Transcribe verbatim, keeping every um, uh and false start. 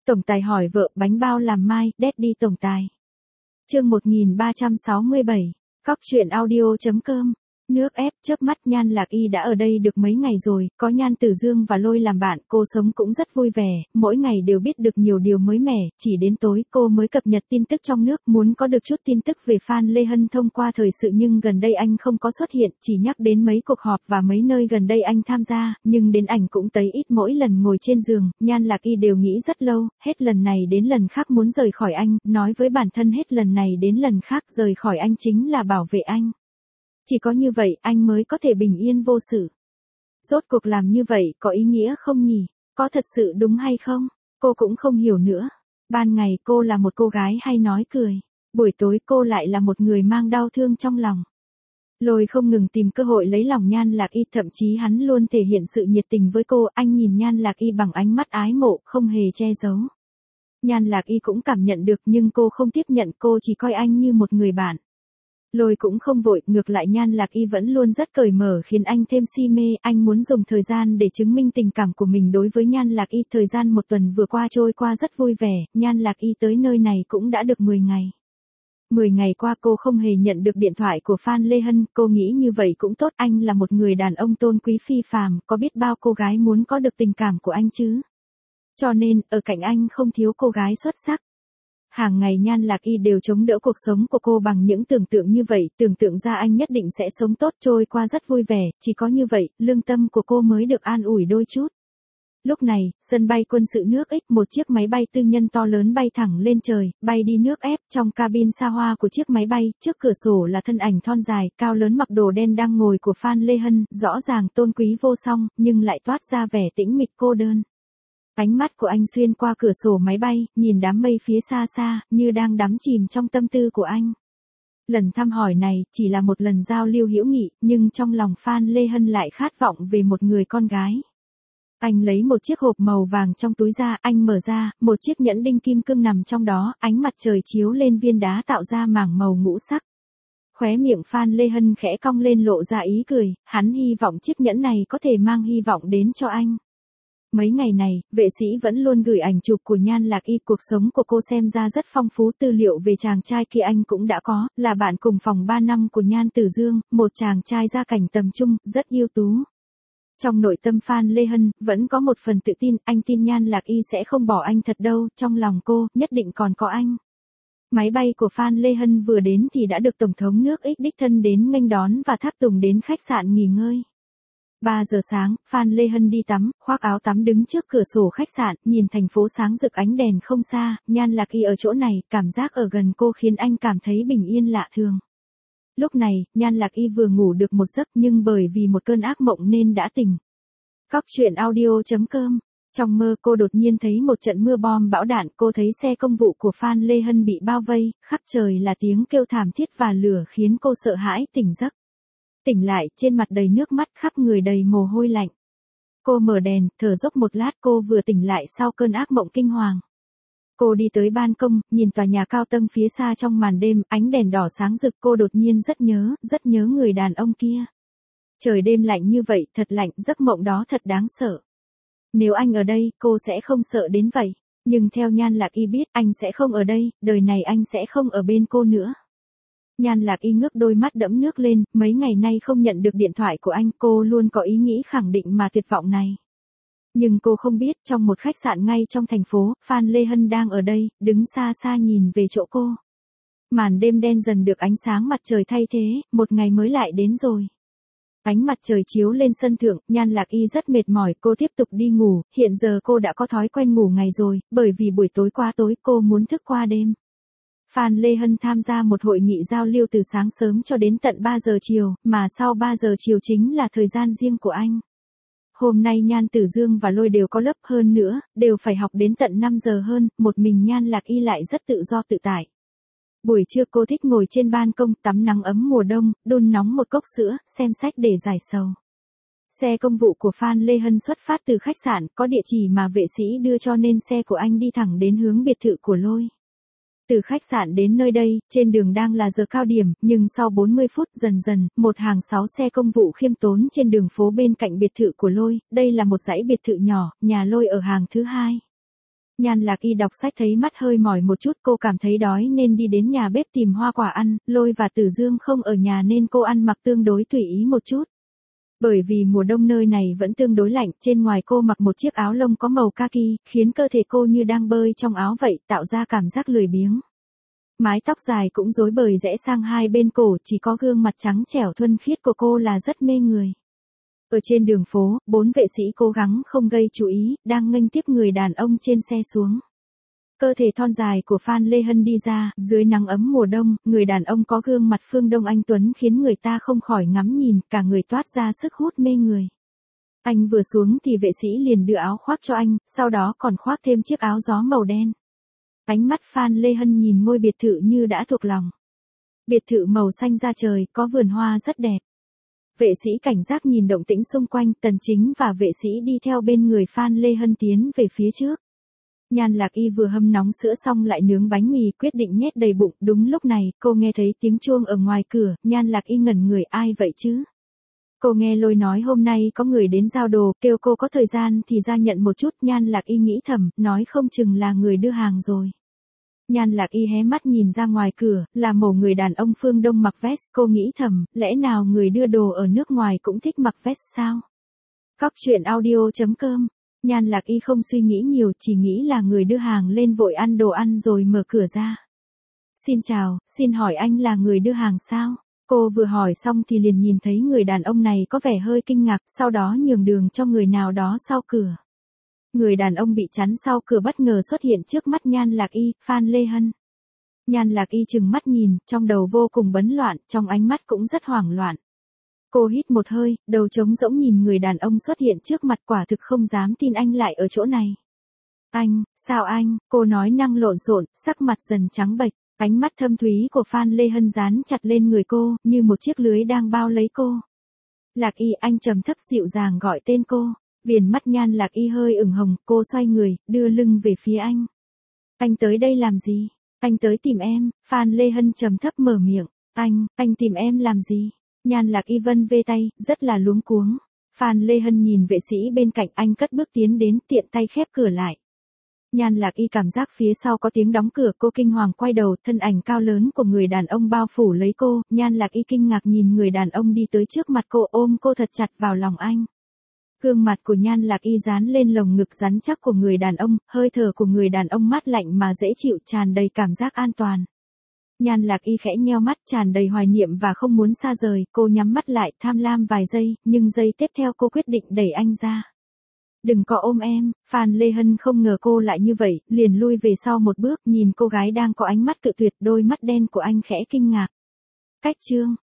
Tổng tài hỏi vợ bánh bao làm mai, Daddy tổng tài. Chương một nghìn ba trăm sáu mươi bảy, Cóc truyện audio chấm com. Nước ép, chớp mắt Nhan Lạc Y đã ở đây được mấy ngày rồi, có Nhan Tử Dương và Lôi làm bạn, cô sống cũng rất vui vẻ, mỗi ngày đều biết được nhiều điều mới mẻ, chỉ đến tối cô mới cập nhật tin tức trong nước, muốn có được chút tin tức về Phan Lê Hân thông qua thời sự nhưng gần đây anh không có xuất hiện, chỉ nhắc đến mấy cuộc họp và mấy nơi gần đây anh tham gia, nhưng đến ảnh cũng thấy ít mỗi lần ngồi trên giường, Nhan Lạc Y đều nghĩ rất lâu, hết lần này đến lần khác muốn rời khỏi anh, nói với bản thân hết lần này đến lần khác rời khỏi anh chính là bảo vệ anh. Chỉ có như vậy anh mới có thể bình yên vô sự. Rốt cuộc làm như vậy có ý nghĩa không nhỉ? Có thật sự đúng hay không? Cô cũng không hiểu nữa. Ban ngày cô là một cô gái hay nói cười. Buổi tối cô lại là một người mang đau thương trong lòng. Lôi không ngừng tìm cơ hội lấy lòng Nhan Lạc Y, thậm chí hắn luôn thể hiện sự nhiệt tình với cô. Anh nhìn Nhan Lạc Y bằng ánh mắt ái mộ, không hề che giấu. Nhan Lạc Y cũng cảm nhận được nhưng cô không tiếp nhận, cô chỉ coi anh như một người bạn. Lôi cũng không vội, ngược lại Nhan Lạc Y vẫn luôn rất cởi mở khiến anh thêm si mê, anh muốn dùng thời gian để chứng minh tình cảm của mình đối với Nhan Lạc Y. Thời gian một tuần vừa qua trôi qua rất vui vẻ, Nhan Lạc Y tới nơi này cũng đã được mười ngày. mười ngày qua cô không hề nhận được điện thoại của Phan Lê Hân, cô nghĩ như vậy cũng tốt, anh là một người đàn ông tôn quý phi phàm, có biết bao cô gái muốn có được tình cảm của anh chứ. Cho nên, ở cạnh anh không thiếu cô gái xuất sắc. Hàng ngày Nhan Lạc Y đều chống đỡ cuộc sống của cô bằng những tưởng tượng như vậy, tưởng tượng ra anh nhất định sẽ sống tốt, trôi qua rất vui vẻ, chỉ có như vậy, lương tâm của cô mới được an ủi đôi chút. Lúc này, sân bay quân sự nước X, một chiếc máy bay tư nhân to lớn bay thẳng lên trời, bay đi nước ép, trong cabin xa hoa của chiếc máy bay, trước cửa sổ là thân ảnh thon dài, cao lớn mặc đồ đen đang ngồi của Phan Lê Hân, rõ ràng tôn quý vô song, nhưng lại toát ra vẻ tĩnh mịch cô đơn. Ánh mắt của anh xuyên qua cửa sổ máy bay, nhìn đám mây phía xa xa, như đang đắm chìm trong tâm tư của anh. Lần thăm hỏi này, chỉ là một lần giao lưu hữu nghị, nhưng trong lòng Phan Lê Hân lại khát vọng về một người con gái. Anh lấy một chiếc hộp màu vàng trong túi ra, anh mở ra, một chiếc nhẫn đinh kim cương nằm trong đó, ánh mặt trời chiếu lên viên đá tạo ra mảng màu ngũ sắc. Khóe miệng Phan Lê Hân khẽ cong lên lộ ra ý cười, hắn hy vọng chiếc nhẫn này có thể mang hy vọng đến cho anh. Mấy ngày này, vệ sĩ vẫn luôn gửi ảnh chụp của Nhan Lạc Y, cuộc sống của cô xem ra rất phong phú, tư liệu về chàng trai kia anh cũng đã có, là bạn cùng phòng ba năm của Nhan Tử Dương, một chàng trai gia cảnh tầm trung, rất ưu tú. Trong nội tâm Phan Lê Hân, vẫn có một phần tự tin, anh tin Nhan Lạc Y sẽ không bỏ anh thật đâu, trong lòng cô, nhất định còn có anh. Máy bay của Phan Lê Hân vừa đến thì đã được Tổng thống nước X đích thân đến nghênh đón và tháp tùng đến khách sạn nghỉ ngơi. ba giờ sáng, Phan Lê Hân đi tắm, khoác áo tắm đứng trước cửa sổ khách sạn, nhìn thành phố sáng rực ánh đèn không xa, Nhan Lạc Y ở chỗ này, cảm giác ở gần cô khiến anh cảm thấy bình yên lạ thường. Lúc này, Nhan Lạc Y vừa ngủ được một giấc nhưng bởi vì một cơn ác mộng nên đã tỉnh. Cóc truyện audio chấm com. Trong mơ cô đột nhiên thấy một trận mưa bom bão đạn, cô thấy xe công vụ của Phan Lê Hân bị bao vây, khắp trời là tiếng kêu thảm thiết và lửa khiến cô sợ hãi tỉnh giấc. Tỉnh lại, trên mặt đầy nước mắt, khắp người đầy mồ hôi lạnh. Cô mở đèn, thở dốc một lát, cô vừa tỉnh lại sau cơn ác mộng kinh hoàng. Cô đi tới ban công, nhìn tòa nhà cao tầng phía xa trong màn đêm, ánh đèn đỏ sáng rực, cô đột nhiên rất nhớ, rất nhớ người đàn ông kia. Trời đêm lạnh như vậy, thật lạnh, giấc mộng đó thật đáng sợ. Nếu anh ở đây, cô sẽ không sợ đến vậy. Nhưng theo Nhan Lạc Y biết, anh sẽ không ở đây, đời này anh sẽ không ở bên cô nữa. Nhan Lạc Y ngước đôi mắt đẫm nước lên, mấy ngày nay không nhận được điện thoại của anh, cô luôn có ý nghĩ khẳng định mà tuyệt vọng này. Nhưng cô không biết, trong một khách sạn ngay trong thành phố, Phan Lê Hân đang ở đây, đứng xa xa nhìn về chỗ cô. Màn đêm đen dần được ánh sáng mặt trời thay thế, một ngày mới lại đến rồi. Ánh mặt trời chiếu lên sân thượng, Nhan Lạc Y rất mệt mỏi, cô tiếp tục đi ngủ, hiện giờ cô đã có thói quen ngủ ngày rồi, bởi vì buổi tối qua tối cô muốn thức qua đêm. Phan Lê Hân tham gia một hội nghị giao lưu từ sáng sớm cho đến tận ba giờ chiều, mà sau ba giờ chiều chính là thời gian riêng của anh. Hôm nay Nhan Tử Dương và Lôi đều có lớp, hơn nữa, đều phải học đến tận năm giờ hơn, một mình Nhan Lạc Y lại rất tự do tự tại. Buổi trưa cô thích ngồi trên ban công, tắm nắng ấm mùa đông, đun nóng một cốc sữa, xem sách để giải sầu. Xe công vụ của Phan Lê Hân xuất phát từ khách sạn, có địa chỉ mà vệ sĩ đưa cho nên xe của anh đi thẳng đến hướng biệt thự của Lôi. Từ khách sạn đến nơi đây, trên đường đang là giờ cao điểm, nhưng sau bốn mươi phút dần dần, một hàng sáu xe công vụ khiêm tốn trên đường phố bên cạnh biệt thự của Lôi, đây là một dãy biệt thự nhỏ, nhà Lôi ở hàng thứ hai. Nhan Lạc Y đọc sách thấy mắt hơi mỏi một chút, cô cảm thấy đói nên đi đến nhà bếp tìm hoa quả ăn, Lôi và Tử Dương không ở nhà nên cô ăn mặc tương đối tùy ý một chút. Bởi vì mùa đông nơi này vẫn tương đối lạnh, trên ngoài cô mặc một chiếc áo lông có màu kaki, khiến cơ thể cô như đang bơi trong áo vậy, tạo ra cảm giác lười biếng. Mái tóc dài cũng rối bời rẽ sang hai bên cổ, chỉ có gương mặt trắng trẻo thuần khiết của cô là rất mê người. Ở trên đường phố, bốn vệ sĩ cố gắng không gây chú ý, đang nghênh tiếp người đàn ông trên xe xuống. Cơ thể thon dài của Phan Lê Hân đi ra, dưới nắng ấm mùa đông, người đàn ông có gương mặt phương Đông anh tuấn khiến người ta không khỏi ngắm nhìn, cả người toát ra sức hút mê người. Anh vừa xuống thì vệ sĩ liền đưa áo khoác cho anh, sau đó còn khoác thêm chiếc áo gió màu đen. Ánh mắt Phan Lê Hân nhìn ngôi biệt thự như đã thuộc lòng. Biệt thự màu xanh da trời, có vườn hoa rất đẹp. Vệ sĩ cảnh giác nhìn động tĩnh xung quanh, Tần Chính và vệ sĩ đi theo bên người Phan Lê Hân tiến về phía trước. Nhan Lạc Y vừa hâm nóng sữa xong lại nướng bánh mì, quyết định nhét đầy bụng. Đúng lúc này, cô nghe thấy tiếng chuông ở ngoài cửa, Nhan Lạc Y ngẩn người, ai vậy chứ? Cô nghe Lôi nói hôm nay có người đến giao đồ, kêu cô có thời gian thì ra nhận một chút. Nhan Lạc Y nghĩ thầm, nói không chừng là người đưa hàng rồi. Nhan Lạc Y hé mắt nhìn ra ngoài cửa, là một người đàn ông phương Đông mặc vest, cô nghĩ thầm, lẽ nào người đưa đồ ở nước ngoài cũng thích mặc vest sao? Cóc truyện audio chấm com. Nhan Lạc Y không suy nghĩ nhiều, chỉ nghĩ là người đưa hàng lên vội ăn đồ ăn rồi mở cửa ra. Xin chào, xin hỏi anh là người đưa hàng sao? Cô vừa hỏi xong thì liền nhìn thấy người đàn ông này có vẻ hơi kinh ngạc, sau đó nhường đường cho người nào đó sau cửa. Người đàn ông bị chắn sau cửa bất ngờ xuất hiện trước mắt Nhan Lạc Y, Phan Lê Hân. Nhan Lạc Y trừng mắt nhìn, trong đầu vô cùng bấn loạn, trong ánh mắt cũng rất hoảng loạn. Cô hít một hơi, đầu trống rỗng nhìn người đàn ông xuất hiện trước mặt, quả thực không dám tin anh lại ở chỗ này. Anh, sao anh, cô nói năng lộn xộn, sắc mặt dần trắng bệch, ánh mắt thâm thúy của Phan Lê Hân dán chặt lên người cô, như một chiếc lưới đang bao lấy cô. Lạc Y, anh trầm thấp dịu dàng gọi tên cô. Viền mắt Nhan Lạc Y hơi ửng hồng, cô xoay người, đưa lưng về phía anh. Anh tới đây làm gì? Anh tới tìm em, Phan Lê Hân trầm thấp mở miệng. Anh, anh tìm em làm gì? Nhan Lạc Y vân vê tay, rất là luống cuống. Phan Lê Hân nhìn vệ sĩ bên cạnh, anh cất bước tiến đến, tiện tay khép cửa lại. Nhan Lạc Y cảm giác phía sau có tiếng đóng cửa, cô kinh hoàng quay đầu, thân ảnh cao lớn của người đàn ông bao phủ lấy cô. Nhan Lạc Y kinh ngạc nhìn người đàn ông đi tới trước mặt cô, ôm cô thật chặt vào lòng anh. Gương mặt của Nhan Lạc Y dán lên lồng ngực rắn chắc của người đàn ông, hơi thở của người đàn ông mát lạnh mà dễ chịu, tràn đầy cảm giác an toàn. Nhan Lạc Y khẽ nheo mắt, tràn đầy hoài niệm và không muốn xa rời, cô nhắm mắt lại, tham lam vài giây, nhưng giây tiếp theo cô quyết định đẩy anh ra. Đừng có ôm em, Phan Lê Hân không ngờ cô lại như vậy, liền lui về sau một bước, nhìn cô gái đang có ánh mắt cự tuyệt, đôi mắt đen của anh khẽ kinh ngạc. Cách chương